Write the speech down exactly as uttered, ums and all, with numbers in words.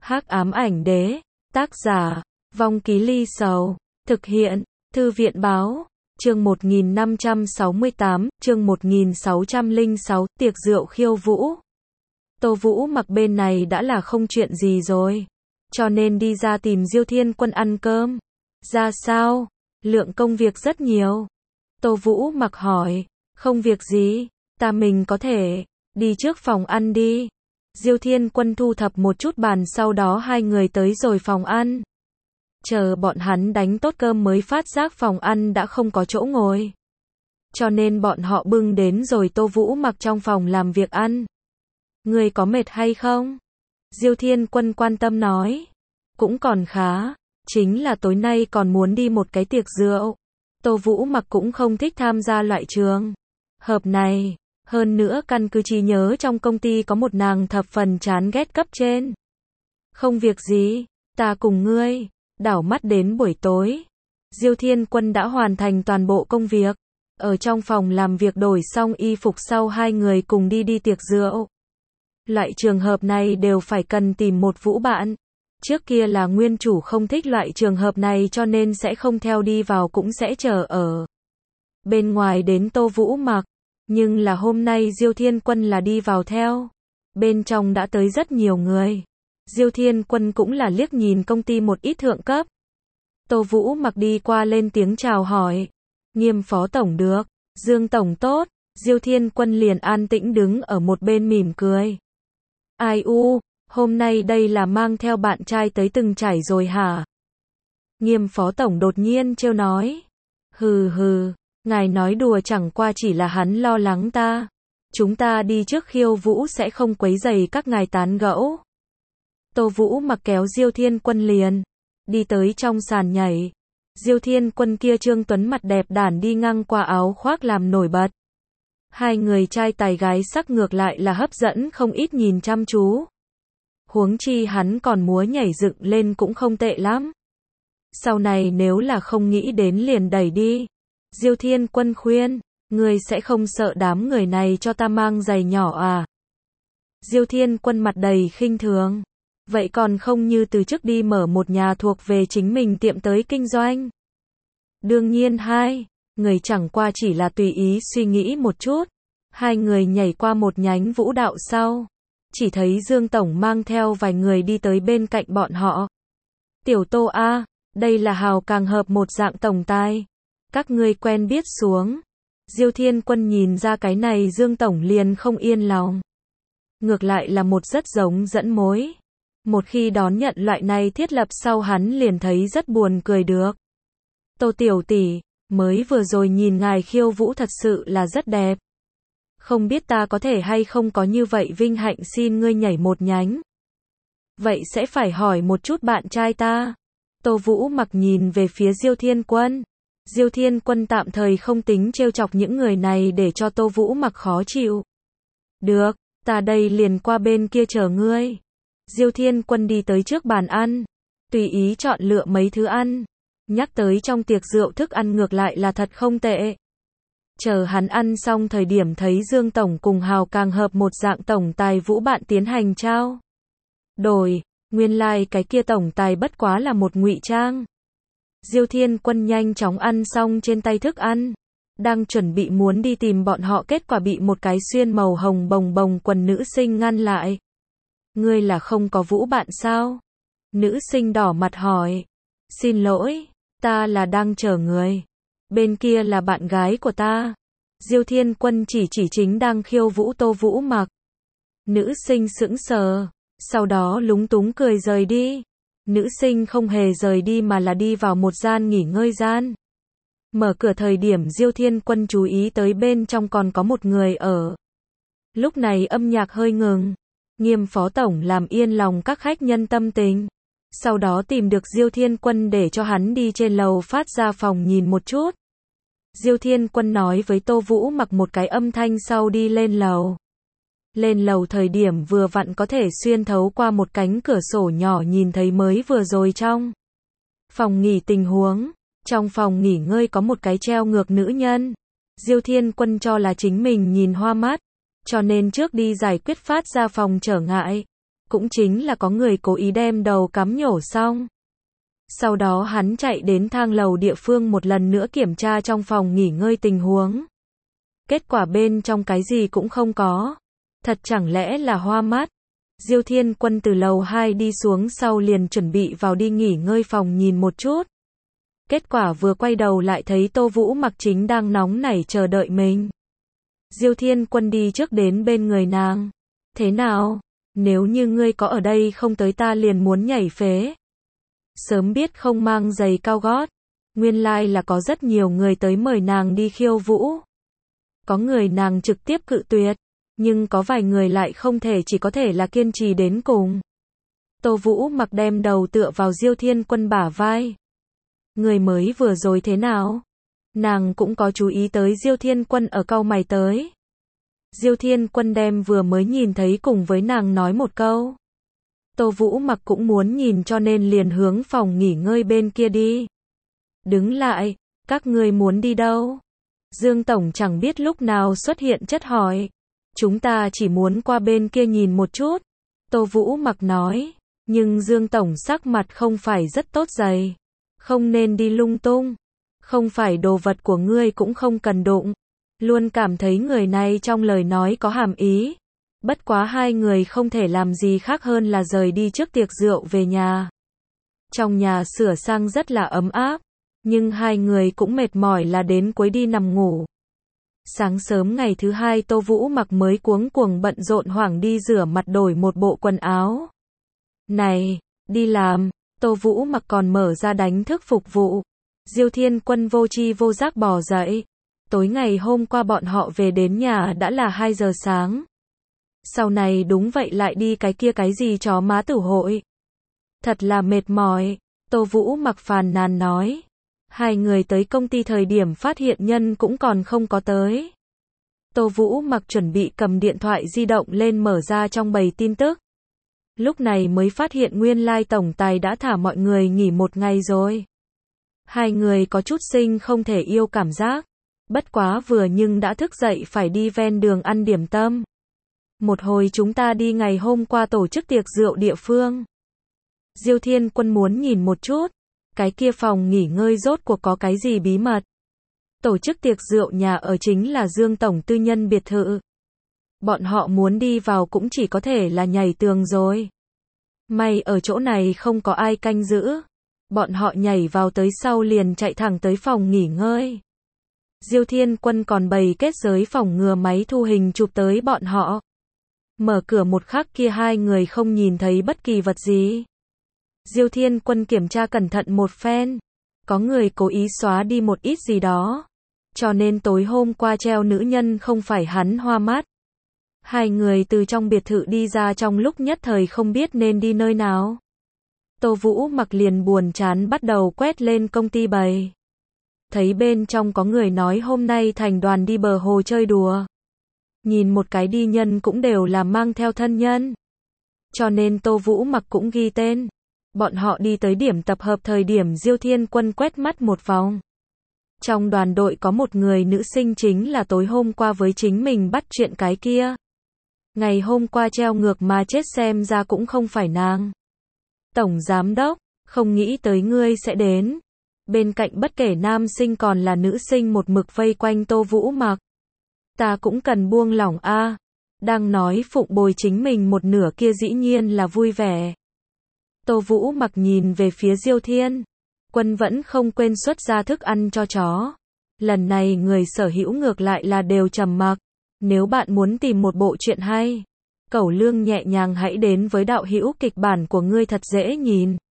Hắc ám ảnh đế, tác giả, Vong Ký Ly Sầu, thực hiện, Thư viện báo, chương một nghìn năm trăm sáu mươi tám, chương một nghìn sáu trăm lẻ sáu, tiệc rượu khiêu vũ. Tô Vũ Mặc bên này đã là không chuyện gì rồi, cho nên đi ra tìm Diêu Thiên Quân ăn cơm. Ra sao? Lượng công việc rất nhiều. Tô Vũ Mặc hỏi, không việc gì, ta mình có thể, đi trước phòng ăn đi. Diêu Thiên Quân thu thập một chút bàn, sau đó hai người tới rồi phòng ăn. Chờ bọn hắn đánh tốt cơm mới phát giác phòng ăn đã không có chỗ ngồi. Cho nên bọn họ bưng đến rồi Tô Vũ Mặc trong phòng làm việc ăn. Người có mệt hay không? Diêu Thiên Quân quan tâm nói. Cũng còn khá, chính là tối nay còn muốn đi một cái tiệc rượu. Tô Vũ Mặc cũng không thích tham gia loại trường hợp này. Hơn nữa căn cứ trí nhớ trong công ty có một nàng thập phần chán ghét cấp trên. Không việc gì, ta cùng ngươi. Đảo mắt đến buổi tối, Diêu Thiên Quân đã hoàn thành toàn bộ công việc. Ở trong phòng làm việc đổi xong y phục sau, hai người cùng đi đi tiệc rượu. Loại trường hợp này đều phải cần tìm một vũ bạn. Trước kia là nguyên chủ không thích loại trường hợp này cho nên sẽ không theo đi vào, cũng sẽ chờ ở bên ngoài đến Tô Vũ Mặc. Nhưng là hôm nay Diêu Thiên Quân là đi vào theo. Bên trong đã tới rất nhiều người. Diêu Thiên Quân cũng là liếc nhìn công ty một ít thượng cấp. Tô Vũ Mặc đi qua lên tiếng chào hỏi. Nghiêm phó tổng được, Dương tổng tốt. Diêu Thiên Quân liền an tĩnh đứng ở một bên mỉm cười. Ai u, hôm nay đây là mang theo bạn trai tới từng trải rồi hả? Nghiêm phó tổng đột nhiên trêu nói. Hừ hừ, ngài nói đùa, chẳng qua chỉ là hắn lo lắng ta. Chúng ta đi trước khiêu vũ sẽ không quấy rầy các ngài tán gẫu. Tô Vũ Mặc kéo Diêu Thiên Quân liền đi tới trong sàn nhảy. Diêu Thiên Quân kia trương tuấn mặt đẹp đản đi ngang qua áo khoác làm nổi bật. Hai người trai tài gái sắc ngược lại là hấp dẫn không ít nhìn chăm chú. Huống chi hắn còn múa nhảy dựng lên cũng không tệ lắm. Sau này nếu là không nghĩ đến liền đẩy đi. Diêu Thiên Quân khuyên, ngươi sẽ không sợ đám người này cho ta mang giày nhỏ à? Diêu Thiên Quân mặt đầy khinh thường. Vậy còn không như từ trước đi mở một nhà thuộc về chính mình tiệm tới kinh doanh. Đương nhiên hai người chẳng qua chỉ là tùy ý suy nghĩ một chút. Hai người nhảy qua một nhánh vũ đạo sau. Chỉ thấy Dương tổng mang theo vài người đi tới bên cạnh bọn họ. Tiểu Tô A, đây là hào càng hợp một dạng tổng tài. Các ngươi quen biết xuống. Diêu Thiên Quân nhìn ra cái này Dương tổng liền không yên lòng. Ngược lại là một rất giống dẫn mối. Một khi đón nhận loại này thiết lập sau, hắn liền thấy rất buồn cười được. Tô tiểu tỷ, mới vừa rồi nhìn ngài khiêu vũ thật sự là rất đẹp. Không biết ta có thể hay không có như vậy vinh hạnh xin ngươi nhảy một nhánh. Vậy sẽ phải hỏi một chút bạn trai ta. Tô Vũ Mặc nhìn về phía Diêu Thiên Quân. Diêu Thiên Quân tạm thời không tính trêu chọc những người này để cho Tô Vũ Mặc khó chịu. Được, ta đây liền qua bên kia chờ ngươi. Diêu Thiên Quân đi tới trước bàn ăn, tùy ý chọn lựa mấy thứ ăn. Nhắc tới trong tiệc rượu thức ăn ngược lại là thật không tệ. Chờ hắn ăn xong thời điểm thấy Dương tổng cùng hào càng hợp một dạng tổng tài vũ bạn tiến hành trao đổi, nguyên lai like cái kia tổng tài bất quá là một ngụy trang. Diêu Thiên Quân nhanh chóng ăn xong trên tay thức ăn, đang chuẩn bị muốn đi tìm bọn họ, kết quả bị một cái xuyên màu hồng bồng bồng quần nữ sinh ngăn lại. Ngươi là không có vũ bạn sao? Nữ sinh đỏ mặt hỏi. Xin lỗi, ta là đang chờ người. Bên kia là bạn gái của ta. Diêu Thiên Quân chỉ chỉ chính đang khiêu vũ Tô Vũ Mặc. Nữ sinh sững sờ, sau đó lúng túng cười rời đi. Nữ sinh không hề rời đi mà là đi vào một gian nghỉ ngơi gian. Mở cửa thời điểm Diêu Thiên Quân chú ý tới bên trong còn có một người ở. Lúc này âm nhạc hơi ngừng. Nghiêm phó tổng làm yên lòng các khách nhân tâm tình. Sau đó tìm được Diêu Thiên Quân để cho hắn đi trên lầu phát ra phòng nhìn một chút. Diêu Thiên Quân nói với Tô Vũ Mặc một cái âm thanh sau đi lên lầu. Lên lầu thời điểm vừa vặn có thể xuyên thấu qua một cánh cửa sổ nhỏ nhìn thấy mới vừa rồi trong phòng nghỉ tình huống. Trong phòng nghỉ ngơi có một cái treo ngược nữ nhân. Diêu Thiên Quân cho là chính mình nhìn hoa mắt, cho nên trước đi giải quyết phát ra phòng trở ngại. Cũng chính là có người cố ý đem đầu cắm nhổ xong. Sau đó hắn chạy đến thang lầu địa phương một lần nữa kiểm tra trong phòng nghỉ ngơi tình huống. Kết quả bên trong cái gì cũng không có. Thật chẳng lẽ là hoa mắt. Diêu Thiên Quân từ lầu hai đi xuống sau liền chuẩn bị vào đi nghỉ ngơi phòng nhìn một chút. Kết quả vừa quay đầu lại thấy Tô Vũ Mặc chính đang nóng nảy chờ đợi mình. Diêu Thiên Quân đi trước đến bên người nàng. Thế nào? Nếu như ngươi có ở đây không tới ta liền muốn nhảy phế. Sớm biết không mang giày cao gót. Nguyên lai là có rất nhiều người tới mời nàng đi khiêu vũ. Có người nàng trực tiếp cự tuyệt. Nhưng có vài người lại không thể, chỉ có thể là kiên trì đến cùng. Tô Vũ Mặc đem đầu tựa vào Diêu Thiên Quân bả vai. Người mới vừa rồi thế nào? Nàng cũng có chú ý tới Diêu Thiên Quân ở cau mày tới. Diêu Thiên Quân đem vừa mới nhìn thấy cùng với nàng nói một câu. Tô Vũ Mặc cũng muốn nhìn cho nên liền hướng phòng nghỉ ngơi bên kia đi. Đứng lại, các ngươi muốn đi đâu? Dương Tổng chẳng biết lúc nào xuất hiện chất hỏi. Chúng ta chỉ muốn qua bên kia nhìn một chút. Tô Vũ Mặc nói. Nhưng Dương Tổng sắc mặt không phải rất tốt dày. Không nên đi lung tung. Không phải đồ vật của ngươi cũng không cần đụng. Luôn cảm thấy người này trong lời nói có hàm ý. Bất quá hai người không thể làm gì khác hơn là rời đi trước tiệc rượu về nhà. Trong nhà sửa sang rất là ấm áp. Nhưng hai người cũng mệt mỏi là đến cuối đi nằm ngủ. Sáng sớm ngày thứ hai Tô Vũ Mặc mới cuống cuồng bận rộn hoảng đi rửa mặt đổi một bộ quần áo. Này, đi làm. Tô Vũ Mặc còn mở ra đánh thức phục vụ. Diêu Thiên Quân vô tri vô giác bò dậy. Tối ngày hôm qua bọn họ về đến nhà đã là hai giờ sáng. Sau này đúng vậy lại đi cái kia cái gì chó má tử hội. Thật là mệt mỏi. Tô Vũ Mặc phàn nàn nói. Hai người tới công ty thời điểm phát hiện nhân cũng còn không có tới. Tô Vũ Mặc chuẩn bị cầm điện thoại di động lên mở ra trong bầy tin tức. Lúc này mới phát hiện nguyên lai tổng tài đã thả mọi người nghỉ một ngày rồi. Hai người có chút sinh không thể yêu cảm giác. Bất quá vừa nhưng đã thức dậy phải đi ven đường ăn điểm tâm. Một hồi chúng ta đi ngày hôm qua tổ chức tiệc rượu địa phương. Diêu Thiên Quân muốn nhìn một chút. Cái kia phòng nghỉ ngơi rốt cuộc có cái gì bí mật. Tổ chức tiệc rượu nhà ở chính là Dương Tổng tư nhân biệt thự. Bọn họ muốn đi vào cũng chỉ có thể là nhảy tường rồi. May ở chỗ này không có ai canh giữ. Bọn họ nhảy vào tới sau liền chạy thẳng tới phòng nghỉ ngơi. Diêu Thiên Quân còn bày kết giới phòng ngừa máy thu hình chụp tới bọn họ. Mở cửa một khắc kia hai người không nhìn thấy bất kỳ vật gì. Diêu Thiên Quân kiểm tra cẩn thận một phen. Có người cố ý xóa đi một ít gì đó. Cho nên tối hôm qua treo nữ nhân không phải hắn hoa mắt. Hai người từ trong biệt thự đi ra trong lúc nhất thời không biết nên đi nơi nào. Tô Vũ Mặc liền buồn chán bắt đầu quét lên công ty bày. Thấy bên trong có người nói hôm nay thành đoàn đi bờ hồ chơi đùa. Nhìn một cái đi nhân cũng đều là mang theo thân nhân. Cho nên Tô Vũ Mặc cũng ghi tên. Bọn họ đi tới điểm tập hợp thời điểm Diêu Thiên Quân quét mắt một vòng. Trong đoàn đội có một người nữ sinh chính là tối hôm qua với chính mình bắt chuyện cái kia. Ngày hôm qua treo ngược mà chết xem ra cũng không phải nàng. Tổng giám đốc, không nghĩ tới ngươi sẽ đến. Bên cạnh bất kể nam sinh còn là nữ sinh một mực vây quanh Tô Vũ Mặc. Ta cũng cần buông lỏng a. Đang nói phụng bồi chính mình một nửa kia dĩ nhiên là vui vẻ. Tô Vũ Mặc nhìn về phía Diêu Thiên Quân vẫn không quên xuất ra thức ăn cho chó. Lần này người sở hữu ngược lại là đều trầm mặc. Nếu bạn muốn tìm một bộ truyện hay, cẩu lương nhẹ nhàng hãy đến với đạo hữu kịch bản của ngươi thật dễ nhìn.